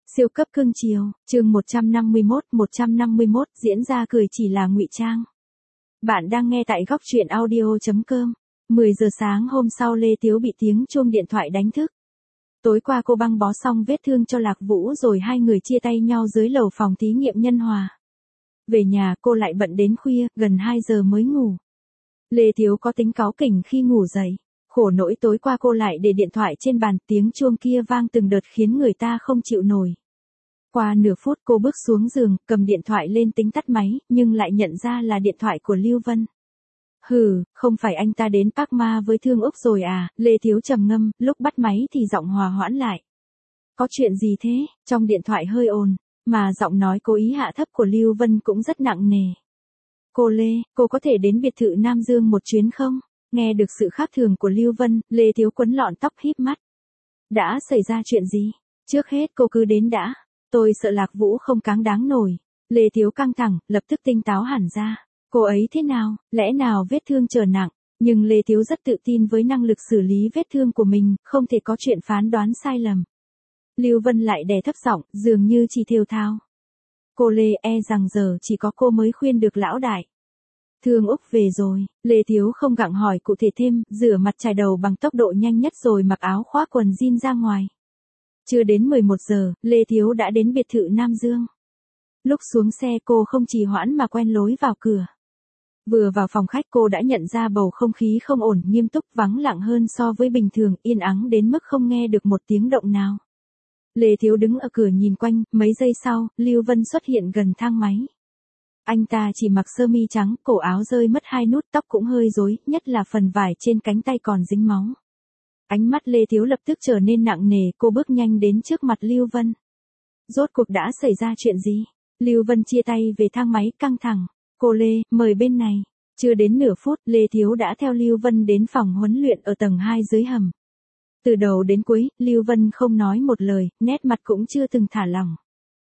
Siêu cấp cưng chiều, chương 151, diễn ra cười chỉ là ngụy trang. Bạn đang nghe tại góc truyện audio.com. 10 giờ sáng hôm sau Lê Tiếu bị tiếng chuông điện thoại đánh thức. Tối qua cô băng bó xong vết thương cho Lạc Vũ rồi hai người chia tay nhau dưới lầu phòng thí nghiệm Nhân Hòa. Về nhà cô lại bận đến khuya, gần 2 giờ mới ngủ. Lê Tiếu có tính cáu kỉnh khi ngủ dậy. Khổ nỗi tối qua cô lại để điện thoại trên bàn, tiếng chuông kia vang từng đợt khiến người ta không chịu nổi. Qua nửa phút cô bước xuống giường, cầm điện thoại lên tính tắt máy, nhưng lại nhận ra là điện thoại của Lưu Vân. Hừ, không phải anh ta đến Park Ma với Thương Úc rồi à, Lê Thiếu trầm ngâm, lúc bắt máy thì giọng hòa hoãn lại. Có chuyện gì thế, trong điện thoại hơi ồn, mà giọng nói cố ý hạ thấp của Lưu Vân cũng rất nặng nề. Cô Lê, cô có thể đến biệt thự Nam Dương một chuyến không? Nghe được sự khác thường của Lưu Vân, Lê Thiếu quấn lọn tóc híp mắt. Đã xảy ra chuyện gì? Trước hết cô cứ đến đã. Tôi sợ Lạc Vũ không cáng đáng nổi. Lê Thiếu căng thẳng, lập tức tinh táo hẳn ra. Cô ấy thế nào? Lẽ nào vết thương trở nặng? Nhưng Lê Thiếu rất tự tin với năng lực xử lý vết thương của mình, không thể có chuyện phán đoán sai lầm. Lưu Vân lại đè thấp giọng, dường như chỉ thều thào. Cô Lê, rằng giờ chỉ có cô mới khuyên được lão đại. Thương Úc về rồi, Lê Thiếu không gặng hỏi cụ thể thêm, rửa mặt chải đầu bằng tốc độ nhanh nhất rồi mặc áo khoác quần jean ra ngoài. Chưa đến 11 giờ, Lê Thiếu đã đến biệt thự Nam Dương. Lúc xuống xe cô không trì hoãn mà quen lối vào cửa. Vừa vào phòng khách cô đã nhận ra bầu không khí không ổn, nghiêm túc, vắng lặng hơn so với bình thường, yên ắng đến mức không nghe được một tiếng động nào. Lê Thiếu đứng ở cửa nhìn quanh, mấy giây sau, Lưu Vân xuất hiện gần thang máy. Anh ta chỉ mặc sơ mi trắng, cổ áo rơi mất 2 nút, tóc cũng hơi rối, nhất là phần vải trên cánh tay còn dính máu. Ánh mắt Lê Thiếu lập tức trở nên nặng nề, cô bước nhanh đến trước mặt Lưu Vân. Rốt cuộc đã xảy ra chuyện gì? Lưu Vân chia tay về thang máy căng thẳng. Cô Lê, mời bên này. Chưa đến nửa phút, Lê Thiếu đã theo Lưu Vân đến phòng huấn luyện ở tầng 2 dưới hầm. Từ đầu đến cuối, Lưu Vân không nói một lời, nét mặt cũng chưa từng thả lỏng.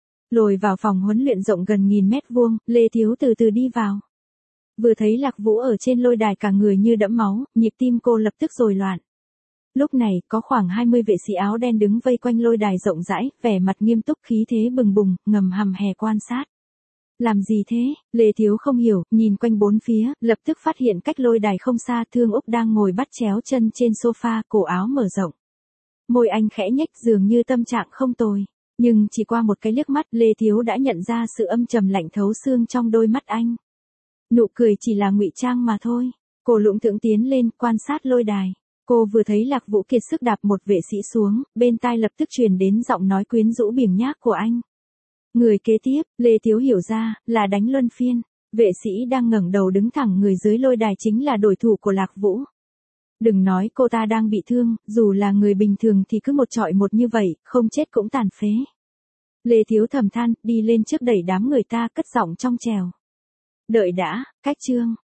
Lồi vào phòng huấn luyện rộng gần 1000 mét vuông, Lê Thiếu từ từ đi vào. Vừa thấy Lạc Vũ ở trên lôi đài cả người như đẫm máu, nhịp tim cô lập tức rối loạn. Lúc này, có khoảng 20 vệ sĩ áo đen đứng vây quanh lôi đài rộng rãi, vẻ mặt nghiêm túc, khí thế bừng bùng, ngầm hầm hè quan sát. Làm gì thế? Lê Thiếu không hiểu, nhìn quanh bốn phía, lập tức phát hiện cách lôi đài không xa, Thương Úc đang ngồi bắt chéo chân trên sofa, cổ áo mở rộng. Môi anh khẽ nhếch, dường như tâm trạng không tồi. Nhưng chỉ qua một cái liếc mắt, Lê Thiếu đã nhận ra sự âm trầm lạnh thấu xương trong đôi mắt anh. Nụ cười chỉ là ngụy trang mà thôi. Cô lững thững tiến lên, quan sát lôi đài. Cô vừa thấy Lạc Vũ kiệt sức đạp một vệ sĩ xuống, bên tai lập tức truyền đến giọng nói quyến rũ biếng nhác của anh. Người kế tiếp, Lê Thiếu hiểu ra, là đánh luân phiên. Vệ sĩ đang ngẩng đầu đứng thẳng người dưới lôi đài chính là đối thủ của Lạc Vũ. Đừng nói cô ta đang bị thương, dù là người bình thường thì cứ một chọi một như vậy, không chết cũng tàn phế. Lê Thiếu thầm than, đi lên trước đẩy đám người ta, cất giọng trong trèo. Đợi đã, cách chương.